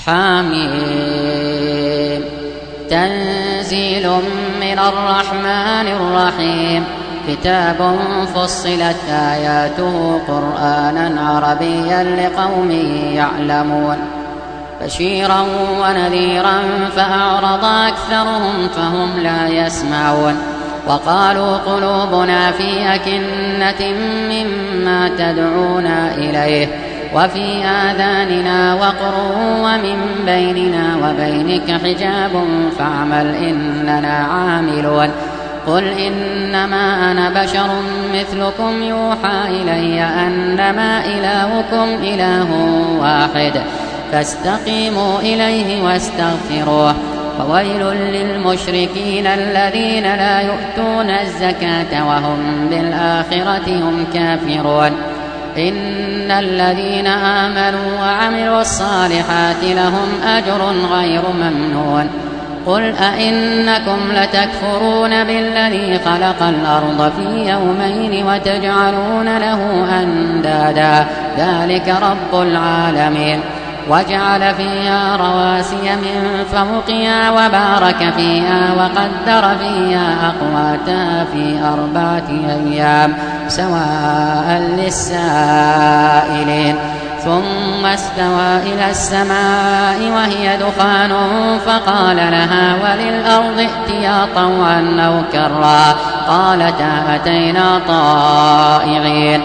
حميم. تنزيل من الرحمن الرحيم. كتاب فصلت آياته قرآنا عربيا لقوم يعلمون بشيرا ونذيرا فأعرض أكثرهم فهم لا يسمعون. وقالوا قلوبنا في أكنة مما تدعونا إليه وفي آذاننا وقر ومن بيننا وبينك حجاب فاعمل إننا عاملون. قل إنما أنا بشر مثلكم يوحى إلي أنما إلهكم إله واحد فاستقيموا إليه واستغفروه. فويل للمشركين الذين لا يؤتون الزكاة وهم بالآخرة هم كافرون. إن الذين آمنوا وعملوا الصالحات لهم أجر غير ممنون. قل أئنكم لتكفرون بالذي خلق الأرض في يومين وتجعلون له أندادا ذلك رب العالمين. وجعل فيها رواسي من فوقها وبارك فيها وقدر فيها أقواتها في 4 أيام سواء للسائلين. ثم استوى إلى السماء وهي دخان فقال لها وللأرض ائتيا طوعا أو كرها قالتا أتينا طائعين.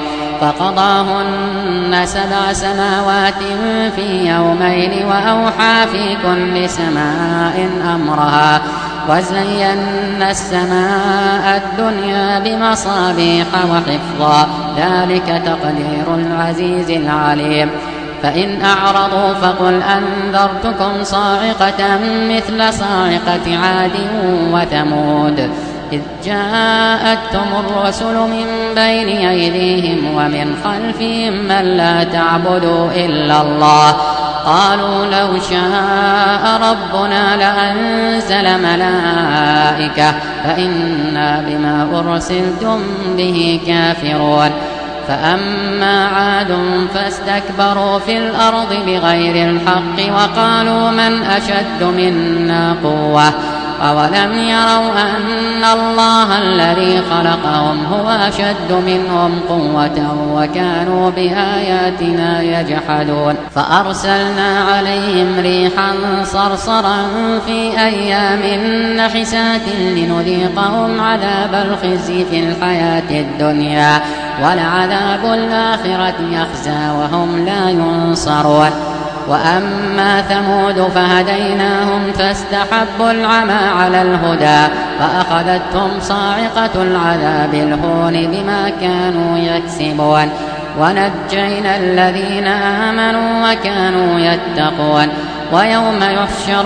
فقضاهن 7 سماوات في يومين وأوحى في كل سماء أمرها وزينا السماء الدنيا بمصابيح وحفظا ذلك تقدير العزيز العليم. فإن أعرضوا فقل أنذرتكم صاعقة مثل صاعقة عاد وثمود إذ جاءتهم الرسل من بين أيديهم ومن خلفهم من لا تعبدوا إلا الله قالوا لو شاء ربنا لأنزل ملائكة فإنا بما أرسلتم به كافرون. فأما عاد فاستكبروا في الأرض بغير الحق وقالوا من أشد منا قوة أولم يروا أن الله الذي خلقهم هو أشد منهم قوة وكانوا بآياتنا يجحدون. فأرسلنا عليهم ريحا صرصرا في أيام نحسات لنذيقهم عذاب الخزي في الحياة الدنيا ولعذاب الآخرة يخزى وهم لا ينصرون. وأما ثمود فهديناهم فاستحبوا العمى على الهدى فأخذتهم صاعقة العذاب الهون بما كانوا يكسبون. ونجينا الذين آمنوا وكانوا يتقون. ويوم يحشر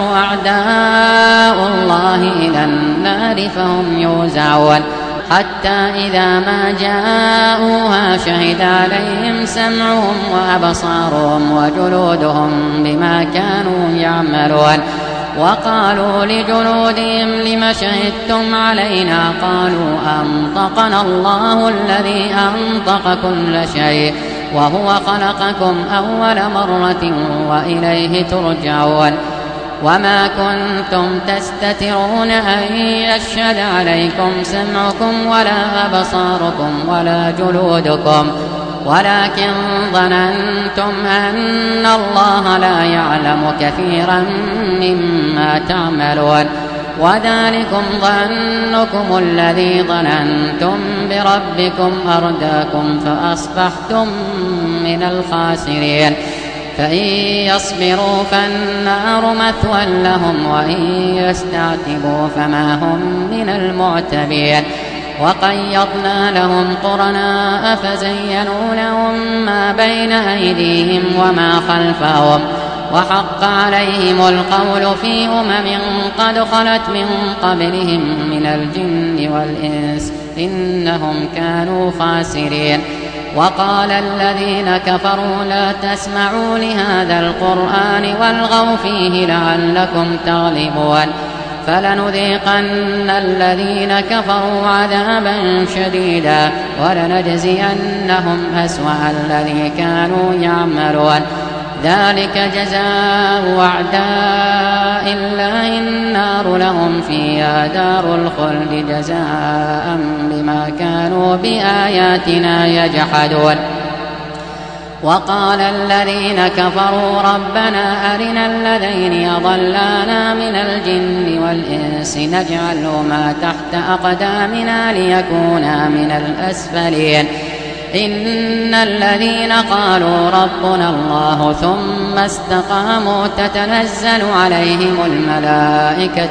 أعداء الله إلى النار فهم يوزعون حتى إذا ما جاءوها شهد عليهم سمعهم وأبصارهم وجلودهم بما كانوا يعملون. وقالوا لجلودهم لم شهدتم علينا قالوا أنطقنا الله الذي أنطق كل شيء وهو خلقكم أول مرة وإليه ترجعون. وما كنتم تستترون أن يشهد عليكم سمعكم ولا أبصاركم ولا جلودكم ولكن ظننتم أن الله لا يعلم كثيرا مما تعملون. وذلكم ظنكم الذي ظننتم بربكم أرداكم فأصبحتم من الخاسرين. فإن يصبروا فالنار مثوى لهم وإن يستعتبوا فما هم من المعتبين. وقيضنا لهم قرناء فزينوا لهم ما بين أيديهم وما خلفهم وحق عليهم القول في قد خلت من قبلهم من الجن والإنس إنهم كانوا خاسرين. وقال الذين كفروا لا تسمعوا لهذا القرآن والغوا فيه لعلكم تغلبون. فلنذيقن الذين كفروا عذابا شديدا ولنجزينهم أسوأ الذي كانوا يعملون. ذلك جزاء أعداء الله النار لهم فيها دار الخلد جزاء بما كانوا بآياتنا يجحدون. وقال الذين كفروا ربنا أرنا الذين أضلانا من الجن والإنس نجعلهما تحت أقدامنا ليكونا من الأسفلين. إن الذين قالوا ربنا الله ثم استقاموا تتنزل عليهم الملائكة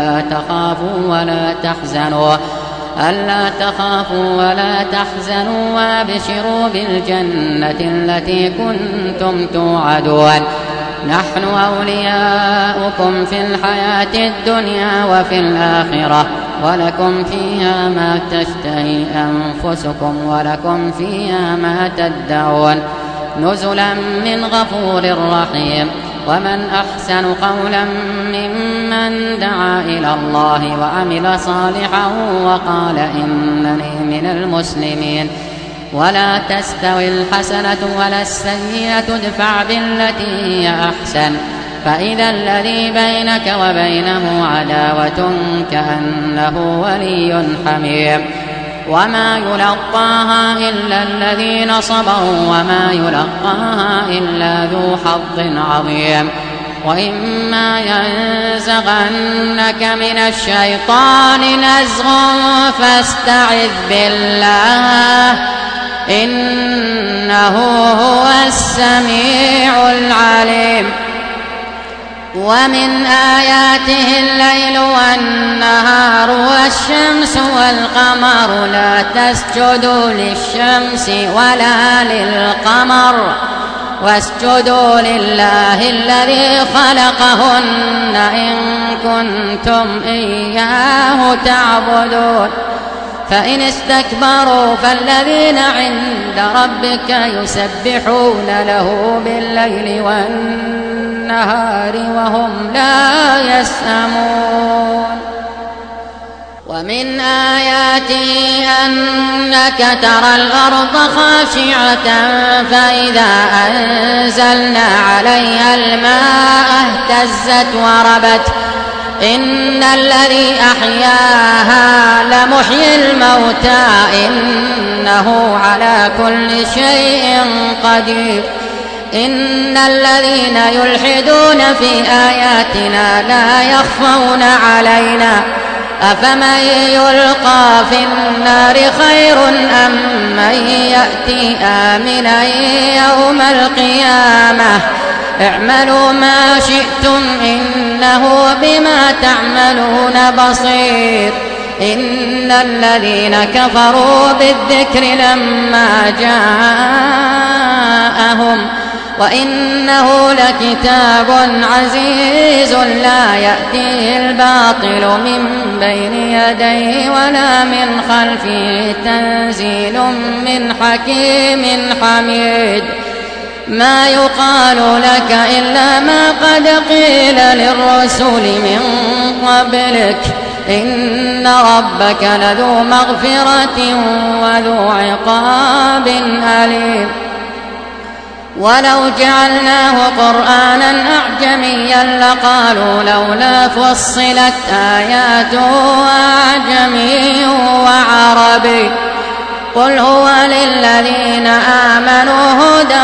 ألا تخافوا ولا تحزنوا وابشروا بالجنة التي كنتم توعدون. نحن أولياؤكم في الحياة الدنيا وفي الآخرة ولكم فيها ما تشتهي أنفسكم ولكم فيها ما تدعون نزلا من غفور رحيم. ومن أحسن قولا ممن دعا إلى الله وعمل صالحا وقال إنني من المسلمين. ولا تستوي الحسنة ولا السيئة ادفع بالتي هي أحسن فإذا الذي بينك وبينه عداوة كأنه ولي حميم. وما يلقاها إلا الذين صبروا وما يلقاها إلا ذو حظ عظيم. وإما ينزغنك من الشيطان نزغ فاستعذ بالله إنه هو السميع العليم. ومن آياته الليل والنهار والشمس والقمر لا تسجدوا للشمس ولا للقمر واسجدوا لله الذي خلقهن إن كنتم إياه تعبدون. فإن استكبروا فالذين عند ربك يسبحون له بالليل والنهار وهم لا يسأمون. ومن آياته أنك ترى الأرض خاشعة فإذا أنزلنا عليها الماء اهتزت وربت إن الذي أحياها لمحيي الموتى إنه على كل شيء قدير. إن الذين يلحدون في آياتنا لا يخفون علينا أفمن يلقى في النار خير أم من يأتي آمنا يوم القيامة اعملوا ما شئتم إنه بما تعملون بصير. إن الذين كفروا بالذكر لما جاءهم وإنه لكتاب عزيز لا يأتيه الباطل من بين يديه ولا من خلفه تنزيل من حكيم حميد. ما يقال لك إلا ما قد قيل للرسل من قبلك إن ربك لذو مغفرة وذو عقاب أليم. ولو جعلناه قرآنا أعجميا لقالوا لولا فصلت آياته أعجمي وعربي قل هو للذين آمنوا هدى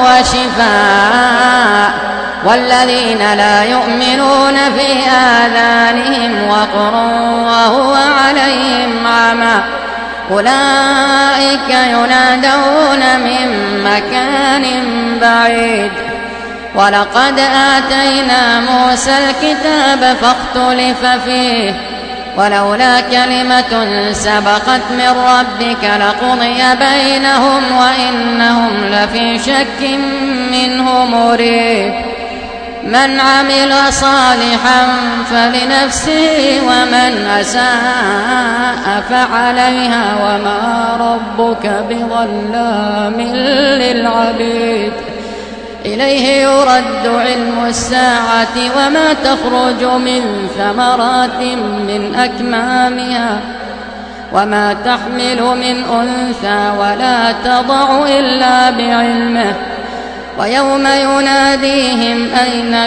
وشفاء والذين لا يؤمنون في آذانهم وقر وهو عليهم عمى أولئك ينادون من مكان بعيد. ولقد آتينا موسى الكتاب فاختلف فيه ولولا كلمة سبقت من ربك لقضي بينهم وإنهم لفي شك منه مريب. من عمل صالحا فلنفسه ومن أساء فعليها وما ربك بظلام للعبيد. إليه يرد علم الساعة وما تخرج من ثمرات من أكمامها وما تحمل من أنثى ولا تضع إلا بعلمه ويوم يناديهم أين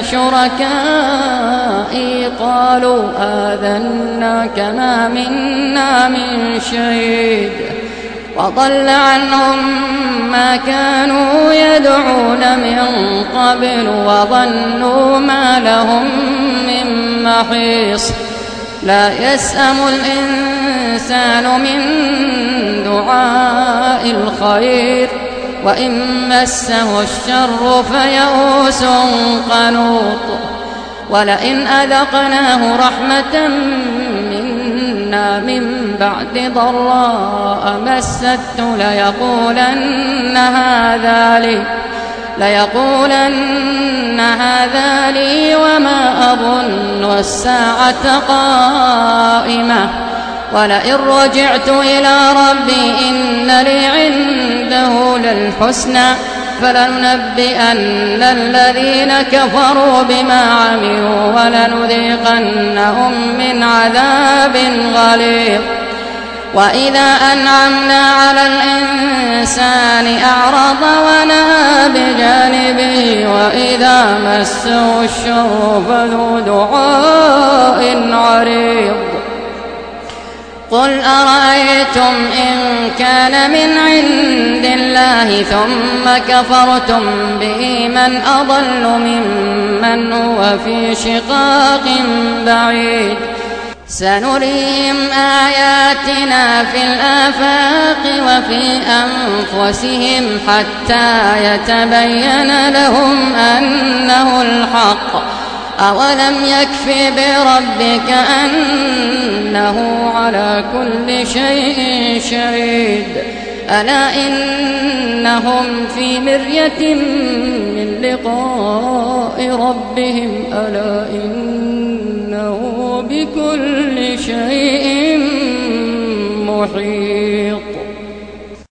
شركائي قالوا آذناك ما منا من شهيد وضل عنهم ما كانوا يدعون من قبل وظنوا ما لهم من محيص لا يسأم الإنسان من دعاء الخير وإن مسه الشر فيئوس قنوط ولئن أذقناه رحمة منا من بعد ضراء مسته ليقولن هذا لي وما أظن الساعة قائمة ولئن رجعت إلى ربي إن لي عنده للحسنى فلننبئن الذين كفروا بما عملوا ولنذيقنهم من عذاب غليظ وإذا أنعمنا على الإنسان أعرض ونأى بجانبه وإذا مسه الشر فذو دعاء عريض قل أرأيتم إن كان من عند الله ثم كفرتم به من أضل ممن هو في شقاق بعيد سنريهم آياتنا في الآفاق وفي أنفسهم حتى يتبين لهم أنه الحق أولم يكف بربك أنه على كل شيء شهيد ألا إنهم في مرية من لقاء ربهم ألا إنه بكل شيء محيط